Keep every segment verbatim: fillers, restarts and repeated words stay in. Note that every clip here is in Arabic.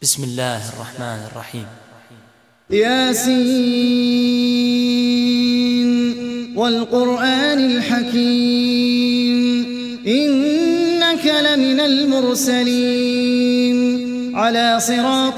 بسم الله الرحمن الرحيم. ياسين والقرآن الحكيم إنك لمن المرسلين على صراط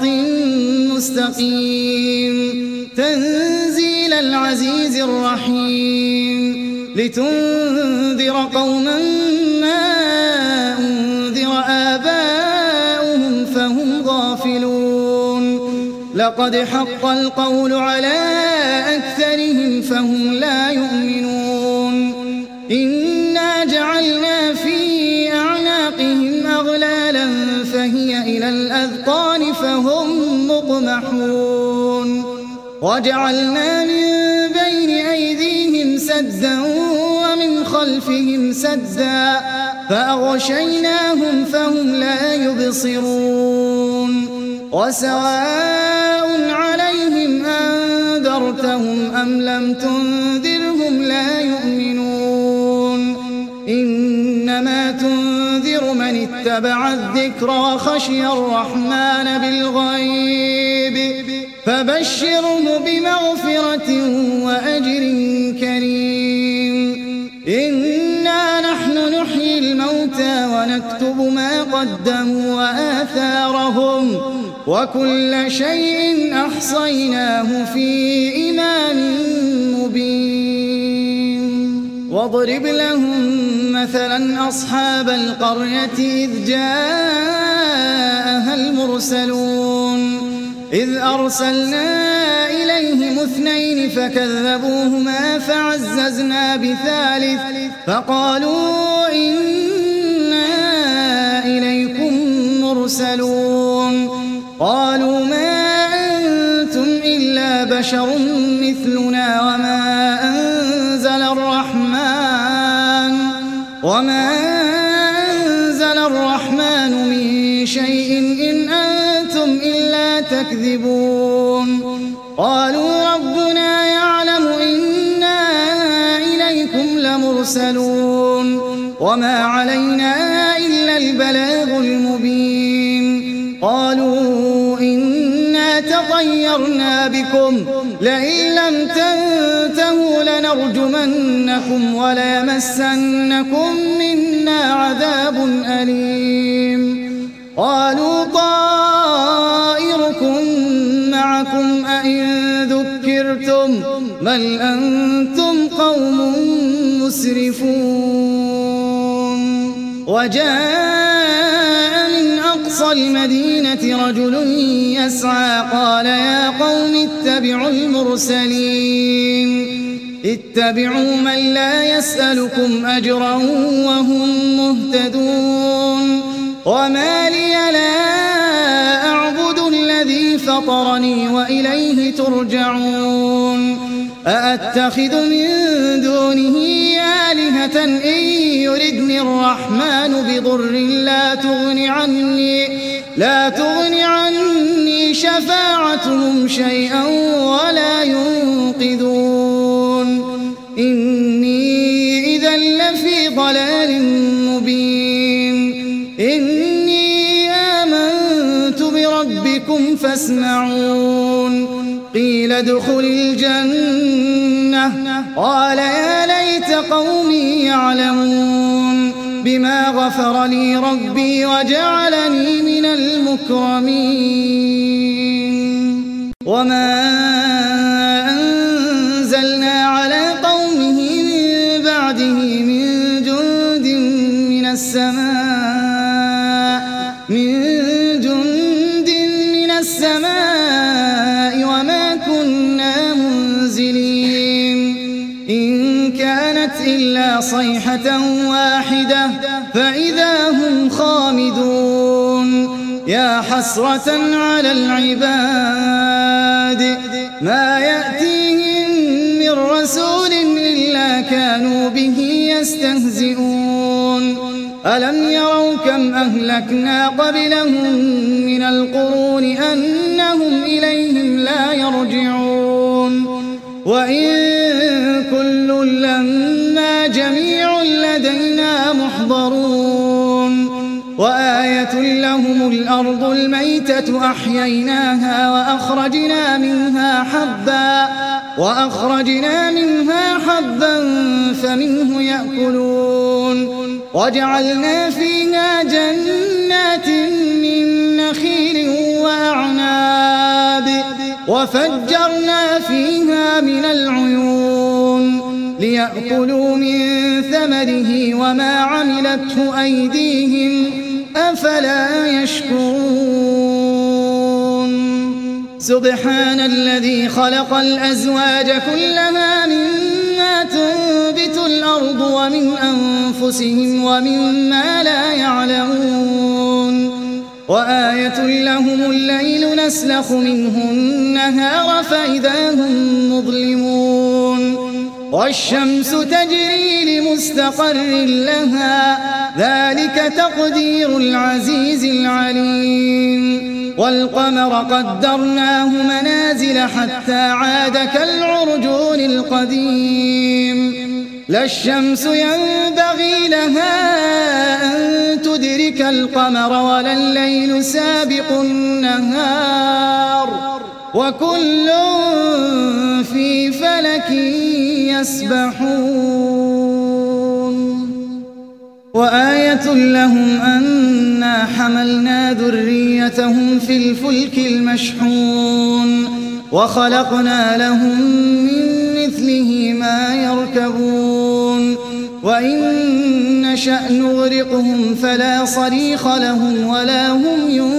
مستقيم تنزيل العزيز الرحيم لتنذر قوما ما أنذر آباؤهم فهم غافلون لقد حق القول على أكثرهم فهم لا يؤمنون إنا جعلنا في أعناقهم أغلالا فهي إلى الأذقان فهم مقمحون وجعلنا من بين أيديهم سدا ومن خلفهم سدا فأغشيناهم فهم لا يبصرون وسواء عليهم أنذرتهم أم لم تنذرهم لا يؤمنون إنما تنذر من اتبع الذكر وخشي الرحمن بالغيب فبشره بمغفرة وأجر كريم إنا نحن نحيي الموتى ونكتب ما قدموا وآثارهم وكل شيء أحصيناه في إمام مبين واضرب لهم مثلا أصحاب القرية إذ جاءها المرسلون إذ أرسلنا إليهم اثنين فكذبوهما فعززنا بثالث فقالوا إنا إليكم مرسلون قالوا ما أنتم إلا بشر مثلنا وما أنزل الرحمن وما أنزل الرحمن من شيء إن أنتم إلا تكذبون قالوا ربنا يعلم إنا إليكم لمرسلون وما علينا إلا البلاغ المبين قالوا إنا تطيرنا بكم لئن لم تنتهوا لنرجمنكم وليمسنكم منا عذاب أليم قالوا طائركم معكم أئن ذكرتم بل أنتم قوم مسرفون وجاء من أقصى المدينة رجل يسعى قال يا قوم اتبعوا المرسلين اتبعوا من لا يسألكم أجرا وهم مهتدون وما لي لا أعبد الذي فطرني وإليه ترجعون أأتخذ من دونه آلهة إن يردني الرحمن بضر لا تغن عني لا تغن عني شفاعتهم شيئا ولا ينقذون إني إذا لفي ضلال مبين إني آمنت بربكم فاسمعون قيل ادخل الجنة قال يا ليت قومي يعلمون بما غفر لي ربي وجعلني من المكرمين وما أنزلنا على قومه من بعده من جند من السماء من جند من السماء وما كنا منزلين إن كانت إلا صيحة واحدة فإذا هم خامدون يا حسرة على العباد ما يأتيهم من رسول إلا كانوا به يستهزئون ألم يروا كم أهلكنا قبلهم من القرون أنهم إليهم لا يرجعون وإن كل لما جميع لدينا محضرون وآية وآية لهم الأرض الميتة أحييناها وأخرجنا منها حبا وأخرجنا منها حبا فمنه يأكلون وجعلنا فيها جنات من نخيل وأعناب وفجرنا فيها من العيون ليأكلوا من ثمره وما عملته أيديهم أفلا يشكرون سبحان الذي خلق الأزواج كلها مما تنبت الأرض ومن أنفسهم ومما لا يعلمون وآية لهم الليل نسلخ منه النهار فإذا هم مظلمون والشمس تجري لمستقر لها ذلك تقدير العزيز العليم والقمر قدرناه منازل حتى عاد كالعرجون القديم لا الشمس ينبغي لها أن تدرك القمر ولا الليل سابق النهار وكل في فلك يسبحون وآية لهم أنا حملنا ذريتهم في الفلك المشحون وخلقنا لهم من مثله ما يركبون وإن نشأ نغرقهم فلا صريخ لهم ولا هم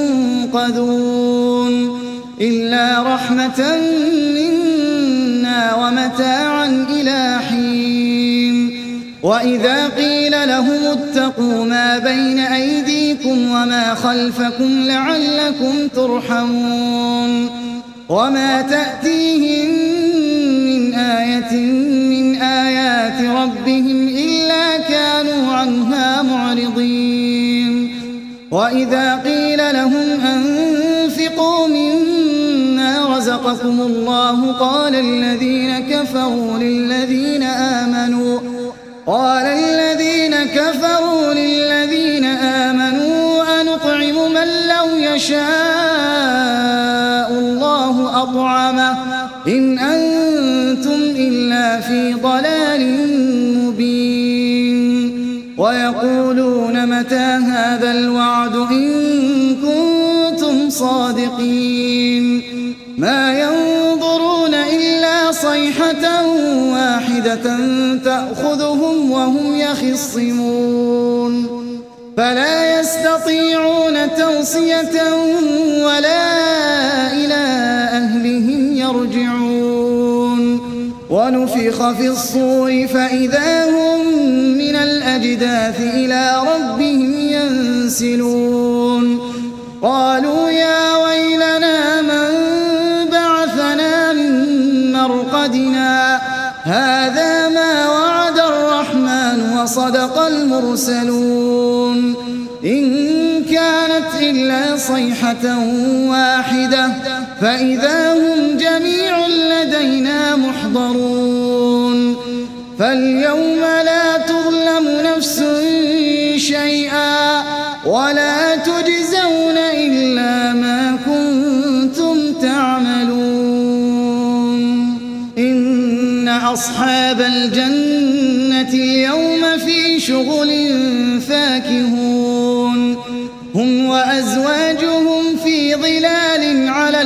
ينقذون إلا رحمة منا ومتاعا إلى حين وإذا قيل لهم اتقوا ما بين أيديكم وما خلفكم لعلكم ترحمون وما تأتيهم من آية من آيات ربهم إلا كانوا عنها معرضين وإذا قيل لهم أنفقوا مما رزقكم الله قال الذين كفروا للذين آمنوا قال الذين كفروا للذين آمنوا أنطعم من لو يشاء الله أطعمه إن أنتم إلا في ضلال مبين ويقولون متى هذا الوعد إن كنتم صادقين ما ينظرون إلا صيحة واحدة تأخذهم وهم يخصمون فلا يستطيعون توصية ولا إلى أهلهم يرجعون ونفخ في الصور فإذا هم من الأجداث إلى ربهم ينسلون قالوا يا ويلنا من بعثنا من مرقدنا هذا ما وعد الرحمن وصدق المرسلون إن كانت إلا صيحة واحدة فإذا هم جميع لدينا محضرون فاليوم لا تظلم نفس شيئا ولا تجزون إلا ما كنتم تعملون إن أصحاب الجنة اليوم في شغل فاكهون هم وأزواجهم في ظلال على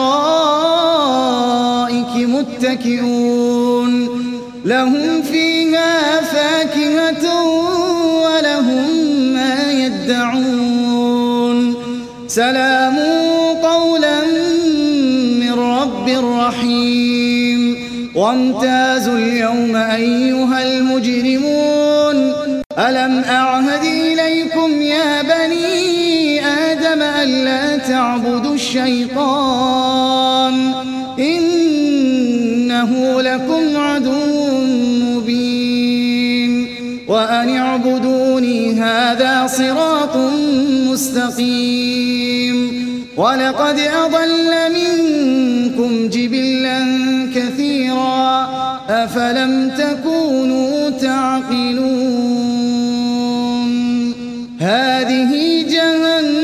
الأرائك متكئون لهم فيها فاكهة ولهم ما يدعون سلام قولا من رب رحيم وامتازوا اليوم أيها المجرمون ألم أعهد إليكم يا بني آدم ألا تعبدوا الشيطان إنه لكم عدو مبين وأن اعبدوني هذا صراط مستقيم ولقد أضل منكم جبلا كثيرا أفلم تكونوا تعقلون هذه جهنم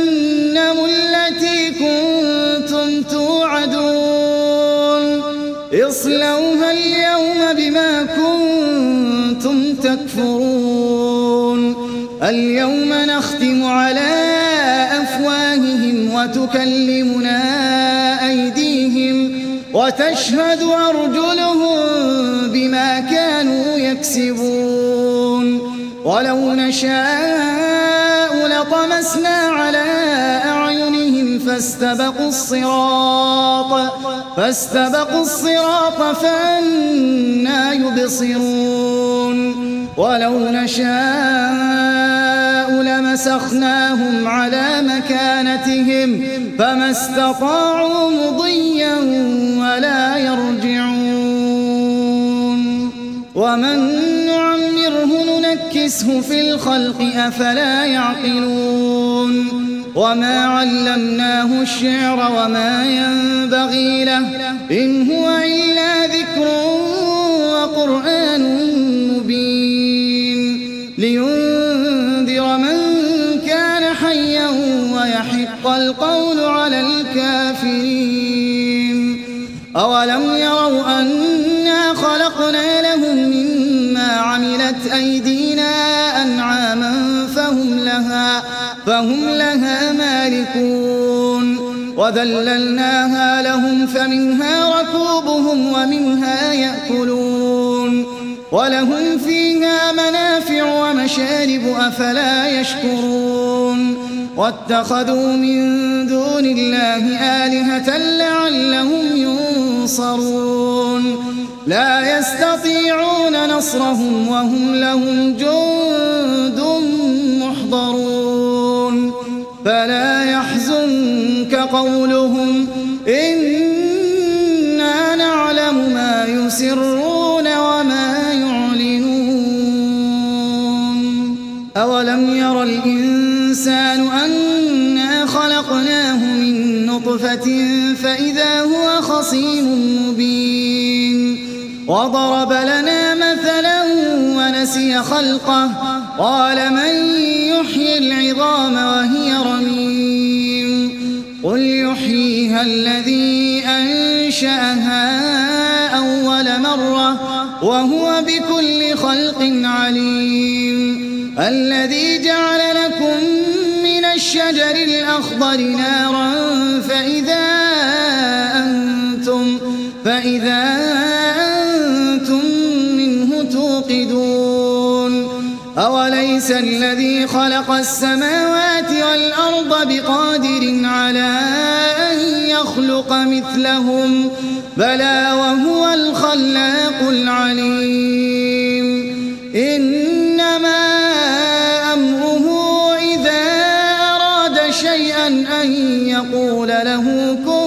توعدون اصلوها اليوم بما كنتم تكفرون اليوم نختم على أفواههم وتكلمنا أيديهم وتشهد أرجلهم بما كانوا يكسبون ولو نشاء لطمسنا على أعينهم فاستبقوا الصراط فاستبقوا الصراط فأنى يبصرون ولو نشاء لمسخناهم على مكانتهم فما استطاعوا مضيا ولا يرجعون ومن نعمره ننكسه في الخلق أفلا يعقلون وما علمناه الشعر وما ينبغي له إن هو إلا ذكر وقرآن مبين لينذر من كان حيا ويحق القول على الكافرين أولم يروا أنا خلقنا لهم مما عملت أيدينا أنعاما فهم لها فهم لها مالكون وذللناها لهم فمنها ركوبهم ومنها يأكلون ولهم فيها منافع ومشارب أفلا يشكرون واتخذوا من دون الله آلهة لعلهم ينصرون لا يستطيعون نصرهم وهم لهم جند محضرون فلا يحزنك قولهم إنا نعلم ما يسرون وما يعلنون أولم ير الإنسان أنا خلقناه من نطفة فإذا هو خصيم مبين وضرب لنا مثلا ونسي خلقه قال من يحيي العظام وهي رميم قل يحييها الذي أنشأها أول مرة وهو بكل خلق عليم الذي جعل لكم من الشجر الأخضر نارا فإذا أنتم فإذا أنتم منه توقدون أوليس الذي خلق السماوات والأرض بقادر على أن يخلق مثلهم بلى وهو الخلاق العليم إنما أمره إذا أراد شيئا أن يقول له كن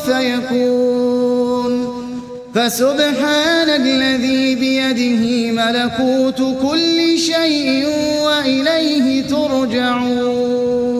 فيكون فسبحان الذي بيده ملكوت كل شيء وإليه ترجعون